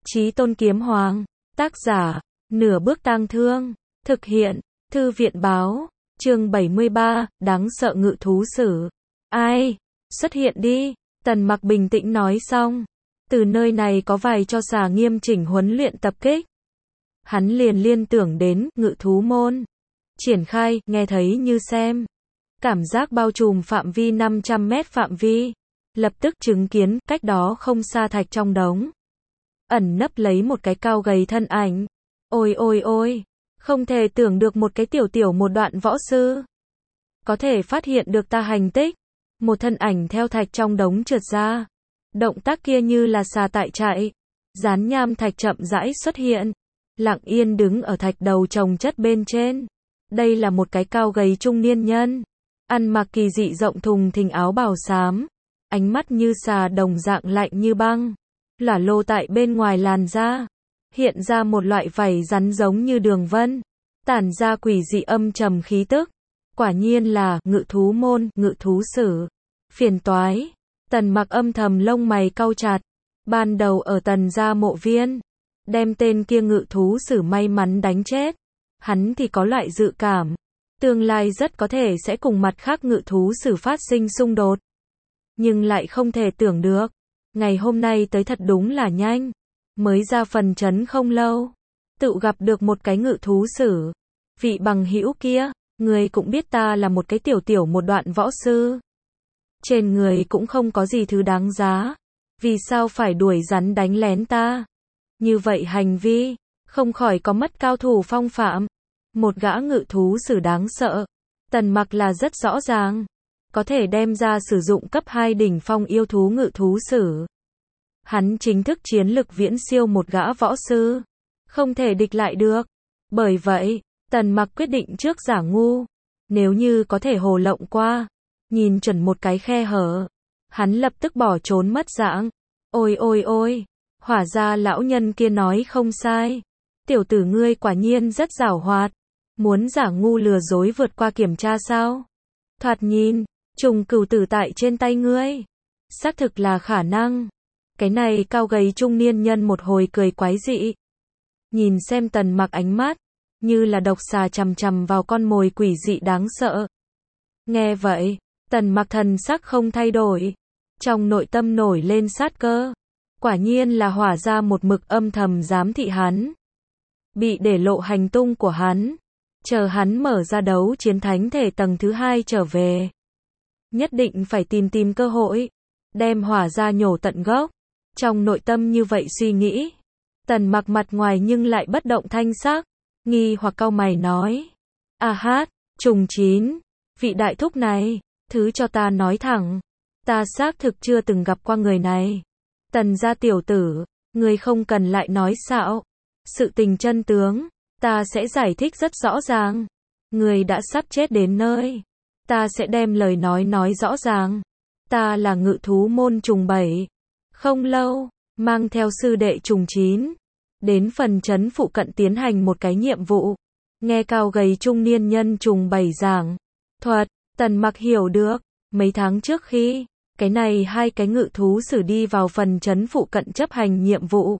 Chí Tôn Kiếm Hoàng. Tác giả, Nửa Bước Tang Thương. Thực hiện, Thư viện Báo. Chương 73, đáng sợ ngự thú sử. Ai? Xuất hiện đi. Tần Mặc bình tĩnh nói xong. Từ nơi này có vài cho xà nghiêm chỉnh huấn luyện tập kích. Hắn liền liên tưởng đến ngự thú môn. Triển khai, nghe thấy như xem. Cảm giác bao trùm phạm vi 500 mét phạm vi. Lập tức chứng kiến, cách đó không xa thạch trong đống. Ẩn nấp lấy một cái cao gầy thân ảnh. Ôi ôi ôi, không thể tưởng được một cái tiểu một đoạn võ sư. Có thể phát hiện được ta hành tích. Một thân ảnh theo thạch trong đống trượt ra. Động tác kia như là xà tại chạy. Gián nham thạch chậm rãi xuất hiện. Lặng yên đứng ở thạch đầu chồng chất bên trên. Đây là một cái cao gầy trung niên nhân. Ăn mặc kỳ dị rộng thùng thình áo bào xám. Ánh mắt như xà đồng dạng lạnh như băng. Lả lô tại bên ngoài làn da. Hiện ra một loại vảy rắn giống như đường vân. Tản ra quỷ dị âm trầm khí tức. Quả nhiên là ngự thú môn, ngự thú sử. Phiền toái. Tần Mặc âm thầm lông mày cau chặt. Ban đầu ở Tần gia mộ viên. Đem tên kia ngự thú sử may mắn đánh chết. Hắn thì có loại dự cảm. Tương lai rất có thể sẽ cùng mặt khác ngự thú sử phát sinh xung đột. Nhưng lại không thể tưởng được. Ngày hôm nay tới thật đúng là nhanh. Mới ra phần trấn không lâu. Tự gặp được một cái ngự thú sử. Vị bằng hữu kia, người cũng biết ta là một cái tiểu một đoạn võ sư. Trên người cũng không có gì thứ đáng giá. Vì sao phải đuổi rắn đánh lén ta? Như vậy hành vi, không khỏi có mất cao thủ phong phạm. Một gã ngự thú sử đáng sợ. Tần Mặc là rất rõ ràng. Có thể đem ra sử dụng cấp 2 đỉnh phong yêu thú ngự thú sử. Hắn chính thức chiến lực viễn siêu một gã võ sư. Không thể địch lại được. Bởi vậy, Tần Mặc quyết định trước giả ngu. Nếu như có thể hồ lộng qua. Nhìn chuẩn một cái khe hở. Hắn lập tức bỏ trốn mất dạng. Ôi ôi ôi. Hỏa ra lão nhân kia nói không sai. Tiểu tử ngươi quả nhiên rất giảo hoạt. Muốn giả ngu lừa dối vượt qua kiểm tra sao? Thoạt nhìn, trùng cửu tử tại trên tay ngươi. Xác thực là khả năng. Cái này cao gầy trung niên nhân một hồi cười quái dị. Nhìn xem Tần Mặc ánh mắt. Như là độc xà chằm chằm vào con mồi quỷ dị đáng sợ. Nghe vậy, Tần Mặc thần sắc không thay đổi. Trong nội tâm nổi lên sát cơ. Quả nhiên là hỏa ra một mực âm thầm giám thị hắn. Bị để lộ hành tung của hắn. Chờ hắn mở ra đấu chiến thánh thể tầng thứ 2 trở về. Nhất định phải tìm cơ hội. Đem hỏa ra nhổ tận gốc. Trong nội tâm như vậy suy nghĩ. Tần Mặc mặt ngoài nhưng lại bất động thanh sắc. Nghi hoặc cau mày nói. A hát, trùng chín. Vị đại thúc này, thứ cho ta nói thẳng. Ta xác thực chưa từng gặp qua người này. Tần gia tiểu tử, người không cần lại nói xạo. Sự tình chân tướng, ta sẽ giải thích rất rõ ràng. Người đã sắp chết đến nơi. Ta sẽ đem lời nói rõ ràng. Ta là ngự thú môn trùng 7. Không lâu, mang theo sư đệ trùng 9. Đến phần trấn phụ cận tiến hành một cái nhiệm vụ. Nghe cao gầy trung niên nhân trùng 7 giảng thuật, Tần Mặc hiểu được. Mấy tháng trước khi cái này hai cái ngự thú sử đi vào phần trấn phụ cận chấp hành nhiệm vụ.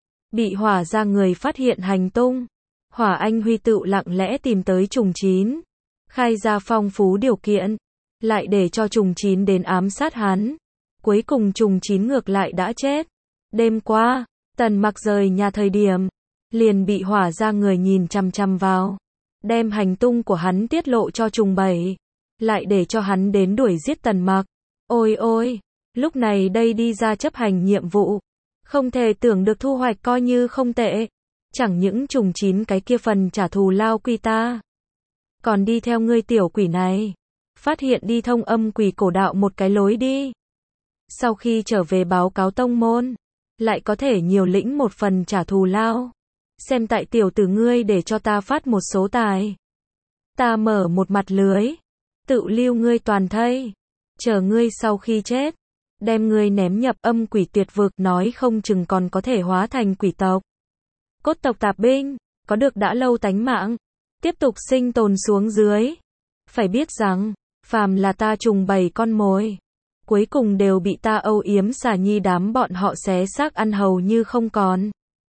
Bị hỏa ra người phát hiện hành tung. Hỏa Anh Huy tự lặng lẽ tìm tới trùng 9. Khai ra phong phú điều kiện. Lại để cho trùng 9 đến ám sát hắn. Cuối cùng trùng 9 ngược lại đã chết. Đêm qua, Tần Mặc rời nhà thời điểm. Liền bị hỏa ra người nhìn chằm chằm vào. Đem hành tung của hắn tiết lộ cho trùng 7. Lại để cho hắn đến đuổi giết Tần Mặc. Ôi ôi, lúc này đây đi ra chấp hành nhiệm vụ. Không thể tưởng được thu hoạch coi như không tệ. Chẳng những trùng 9 cái kia phần trả thù lao quy ta. Còn đi theo ngươi tiểu quỷ này. Phát hiện đi thông âm quỷ cổ đạo một cái lối đi. Sau khi trở về báo cáo tông môn. Lại có thể nhiều lĩnh một phần trả thù lao. Xem tại tiểu tử ngươi để cho ta phát một số tài. Ta mở một mặt lưới. Tự lưu ngươi toàn thây. Chờ ngươi sau khi chết. Đem ngươi ném nhập âm quỷ tuyệt vực, nói không chừng còn có thể hóa thành quỷ tộc. Cốt tộc tạp binh, có được đã lâu tánh mạng. Tiếp tục sinh tồn xuống dưới. Phải biết rằng, phàm là ta trùng 7 con mồi. Cuối cùng đều bị ta âu yếm xà nhi đám bọn họ xé xác ăn hầu như không còn.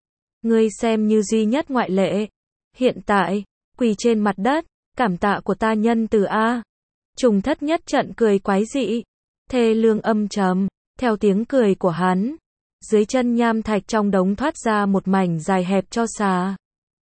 ngươi xem như duy nhất ngoại lệ. Hiện tại, quỳ trên mặt đất, cảm tạ của ta nhân từ A. Trùng thất nhất trận cười quái dị, thê lương âm trầm, theo tiếng cười của hắn. Dưới chân nham thạch trong đống thoát ra một mảnh dài hẹp cho xà.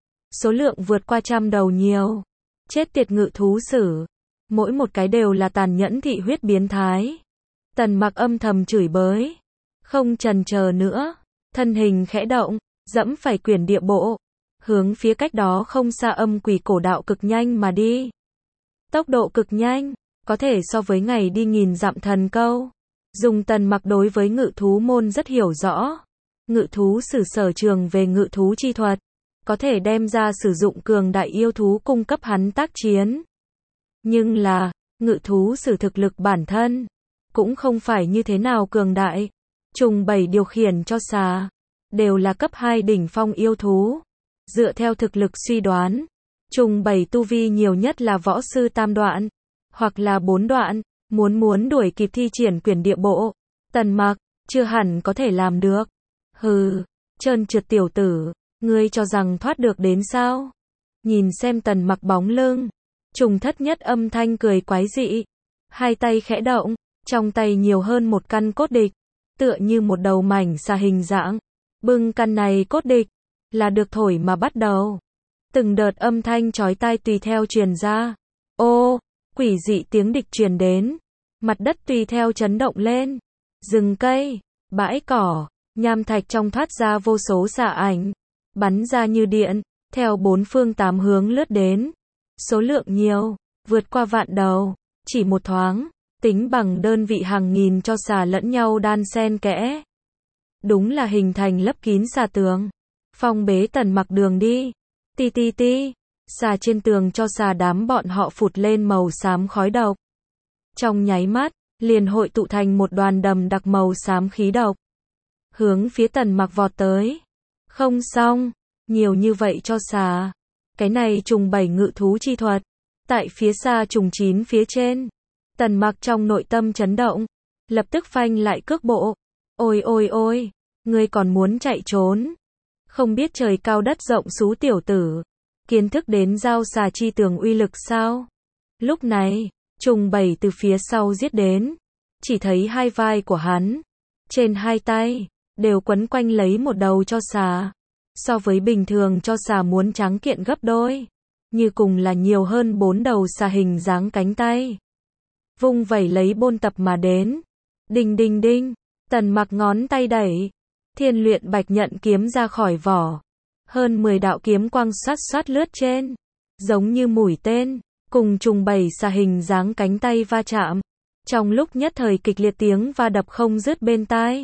Số lượng vượt qua 100 đầu nhiều. Chết tiệt ngự thú sử. Mỗi một cái đều là tàn nhẫn thị huyết biến thái. Tần Mặc âm thầm chửi bới. Không chần chờ nữa. Thân hình khẽ động, dẫm phải quyển địa bộ. Hướng phía cách đó không xa âm quỷ cổ đạo cực nhanh mà đi. Tốc độ cực nhanh, có thể so với ngày đi nghìn dặm thần câu. Dùng Tần Mặc đối với ngự thú môn rất hiểu rõ. Ngự thú sử sở trường về ngự thú chi thuật. Có thể đem ra sử dụng cường đại yêu thú cung cấp hắn tác chiến. Nhưng là, ngự thú sử thực lực bản thân. Cũng không phải như thế nào cường đại. Trùng 7 điều khiển cho xà. Đều là cấp 2 đỉnh phong yêu thú. Dựa theo thực lực suy đoán. Trùng 7 tu vi nhiều nhất là võ sư tam đoạn. Hoặc là 4 đoạn. Muốn đuổi kịp thi triển quyển địa bộ. Tần Mặc, chưa hẳn có thể làm được. Hừ, trơn trượt tiểu tử. Ngươi cho rằng thoát được đến sao? Nhìn xem Tần Mặc bóng lưng. Trùng thất nhất âm thanh cười quái dị. Hai tay khẽ động. Trong tay nhiều hơn một căn cốt địch. Tựa như một đầu mảnh xà hình dạng. Bưng căn này cốt địch. Là được thổi mà bắt đầu. Từng đợt âm thanh chói tai tùy theo truyền ra. Ô, quỷ dị tiếng địch truyền đến. Mặt đất tùy theo chấn động lên. Rừng cây, bãi cỏ, nham thạch trong thoát ra vô số xà ảnh. Bắn ra như điện, theo 4 phương 8 hướng lướt đến. Số lượng nhiều, vượt qua vạn đầu. Chỉ một thoáng, tính bằng đơn vị hàng nghìn cho xà lẫn nhau đan xen kẽ. Đúng là hình thành lấp kín xà tường. Phong bế Tần Mặc đường đi. Ti ti ti, xà trên tường cho xà đám bọn họ phụt lên màu xám khói độc. Trong nháy mắt, liền hội tụ thành một đoàn đầm đặc màu xám khí độc. Hướng phía Tần Mặc vọt tới. Không xong, nhiều như vậy cho xà. Cái này trùng 7 ngự thú chi thuật. Tại phía xa trùng 9 phía trên. Tần Mặc trong nội tâm chấn động. Lập tức phanh lại cước bộ. Ôi ôi ôi, ngươi còn muốn chạy trốn. Không biết trời cao đất rộng xú tiểu tử. Kiến thức đến giao xà chi tường uy lực sao? Lúc này, trùng 7 từ phía sau giết đến. Chỉ thấy hai vai của hắn. Trên hai tay, đều quấn quanh lấy một đầu cho xà. So với bình thường cho xà muốn tráng kiện gấp đôi. Như cùng là nhiều hơn 4 đầu xà hình dáng cánh tay. Vung vẩy lấy bôn tập mà đến. Đinh đinh đinh, Tần Mặc ngón tay đẩy. Thiên luyện bạch nhận kiếm ra khỏi vỏ. Hơn 10 đạo kiếm quang xoát xoát lướt trên. Giống như mũi tên, cùng trùng 7 xà hình dáng cánh tay va chạm. Trong lúc nhất thời kịch liệt tiếng va đập không dứt bên tai.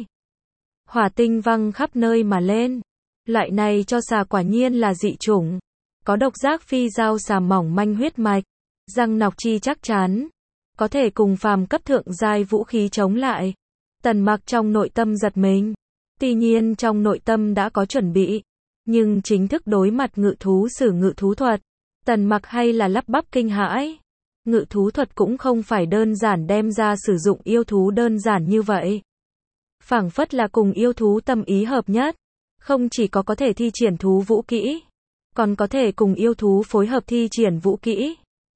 Hỏa tinh văng khắp nơi mà lên. Loại này cho xà quả nhiên là dị chủng. Có độc giác phi dao xà mỏng manh huyết mạch. Răng nọc chi chắc chắn. Có thể cùng phàm cấp thượng giai vũ khí chống lại. Tần Mặc trong nội tâm giật mình. Tuy nhiên trong nội tâm đã có chuẩn bị. Nhưng chính thức đối mặt ngự thú sử ngự thú thuật. Tần Mặc hay là lắp bắp kinh hãi. Ngự thú thuật cũng không phải đơn giản đem ra sử dụng yêu thú đơn giản như vậy. Phảng phất là cùng yêu thú tâm ý hợp nhất. Không chỉ có thể thi triển thú vũ kỹ. Còn có thể cùng yêu thú phối hợp thi triển vũ kỹ.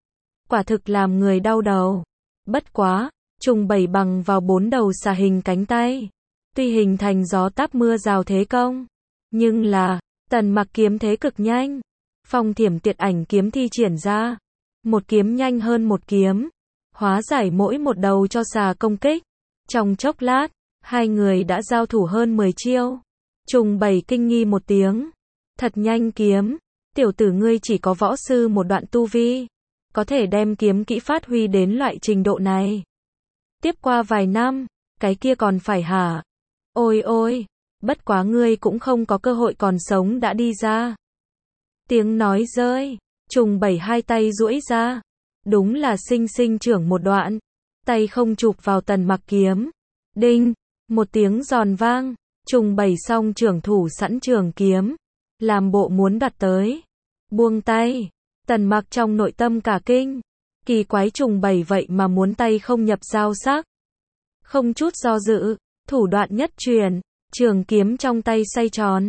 Quả thực làm người đau đầu. Bất quá, trùng 7 bằng vào 4 đầu xà hình cánh tay. Tuy hình thành gió táp mưa rào thế công. Nhưng là, Tần Mặc kiếm thế cực nhanh. Phong thiểm tiệt ảnh kiếm thi triển ra. Một kiếm nhanh hơn một kiếm. Hóa giải mỗi một đầu cho xà công kích. Trong chốc lát, hai người đã giao thủ hơn 10 chiêu. Trùng 7 kinh nghi một tiếng. Thật nhanh kiếm. Tiểu tử ngươi chỉ có võ sư một đoạn tu vi. Có thể đem kiếm kỹ phát huy đến loại trình độ này. Tiếp qua vài năm, cái kia còn phải hả? Ôi ôi, bất quá ngươi cũng không có cơ hội còn sống đã đi ra. Tiếng nói rơi, trùng 7 hai tay duỗi ra. Đúng là sinh sinh trưởng một đoạn. Tay không chụp vào Tần Mặc kiếm. Đinh, một tiếng giòn vang. Trùng 7 song trưởng thủ sẵn trường kiếm. Làm bộ muốn đoạt tới. Buông tay. Tần Mặc trong nội tâm cả kinh. Kỳ quái trùng 7 vậy mà muốn tay không nhập giao sắc. Không chút do dự. Thủ đoạn nhất truyền. Trường kiếm trong tay xoay tròn.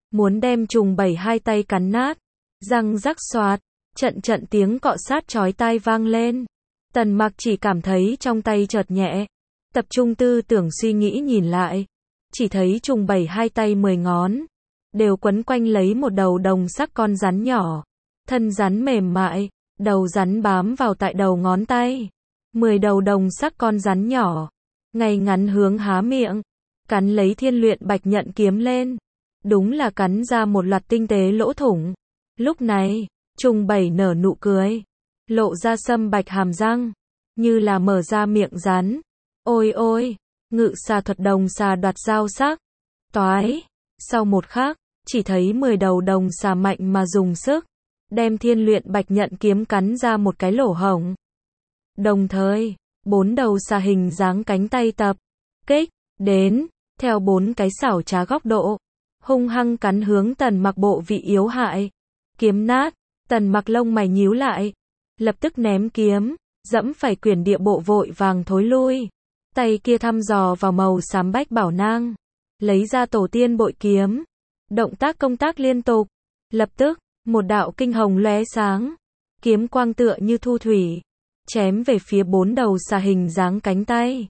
muốn đem trùng bảy hai tay cắn nát. Răng rắc xoạt, trận trận tiếng cọ sát chói tai vang lên. Tần Mặc chỉ cảm thấy trong tay chợt nhẹ, tập trung tư tưởng suy nghĩ nhìn lại, chỉ thấy trùng bảy hai tay 10 ngón, đều quấn quanh lấy một đầu đồng sắc con rắn nhỏ. Thân rắn mềm mại, đầu rắn bám vào tại đầu ngón tay. 10 đầu đồng sắc con rắn nhỏ, ngay ngắn hướng há miệng, cắn lấy Thiên Luyện Bạch Nhận kiếm lên. Đúng là cắn ra một loạt tinh tế lỗ thủng. Lúc này, trùng bảy nở nụ cười, lộ ra sâm bạch hàm răng, như là mở ra miệng rắn. Ôi ôi, ngự xà thuật đồng xà đoạt dao sắc. Toái, sau một khắc, chỉ thấy 10 đầu đồng xà mạnh mà dùng sức, đem Thiên Luyện Bạch Nhận kiếm cắn ra một cái lỗ hổng. Đồng thời, 4 đầu xà hình dáng cánh tay tập kích đến, theo 4 cái xảo trá góc độ, hung hăng cắn hướng Tần Mặc bộ vị yếu hại. Kiếm nát, Tần Mặc lông mày nhíu lại, lập tức ném kiếm, dẫm phải quyển địa bộ vội vàng thối lui. Tay kia thăm dò vào màu xám bách bảo nang, lấy ra tổ tiên bội kiếm. Động tác công tác liên tục, lập tức, một đạo kinh hồng lóe sáng, kiếm quang tựa như thu thủy, chém về phía 4 đầu xà hình dáng cánh tay.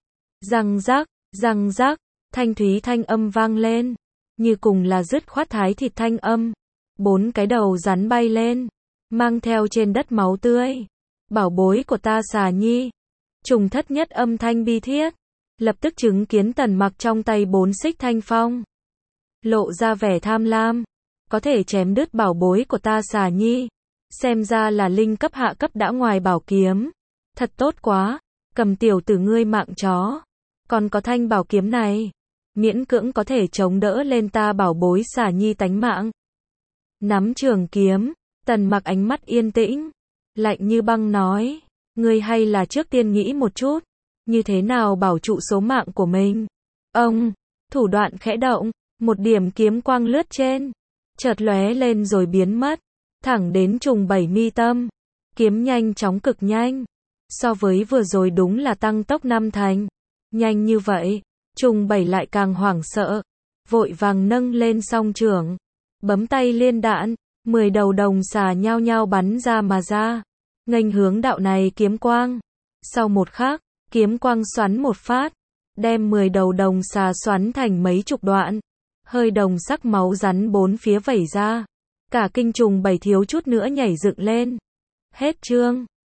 Răng rắc, thanh thúy thanh âm vang lên, như cùng là dứt khoát thái thịt thanh âm. 4 cái đầu rắn bay lên, mang theo trên đất máu tươi. Bảo bối của ta xà nhi. Trùng thất nhất âm thanh bi thiết, lập tức chứng kiến Tần Mặc trong tay 4 xích thanh phong, lộ ra vẻ tham lam, có thể chém đứt bảo bối của ta xà nhi, xem ra là linh cấp hạ cấp đã ngoài bảo kiếm, thật tốt quá, cầm tiểu tử ngươi mạng chó, còn có thanh bảo kiếm này, miễn cưỡng có thể chống đỡ lên ta bảo bối xà nhi tánh mạng. Nắm trường kiếm, Tần Mặc ánh mắt yên tĩnh, lạnh như băng nói, ngươi hay là trước tiên nghĩ một chút, như thế nào bảo trụ số mạng của mình. Ông, thủ đoạn khẽ động, một điểm kiếm quang lướt trên, chợt lóe lên rồi biến mất, thẳng đến trùng bảy mi tâm. Kiếm nhanh chóng cực nhanh, so với vừa rồi đúng là tăng tốc 5 thành. Nhanh như vậy, trùng bảy lại càng hoảng sợ, vội vàng nâng lên song trưởng, bấm tay liên đạn, 10 đầu đồng xà nhao nhao bắn ra mà ra, nghênh hướng đạo này kiếm quang. Sau một khắc, kiếm quang xoắn một phát, đem 10 đầu đồng xà xoắn thành mấy chục đoạn, hơi đồng sắc máu rắn bốn phía vẩy ra. Cả kinh trùng bảy thiếu chút nữa nhảy dựng lên. Hết chương.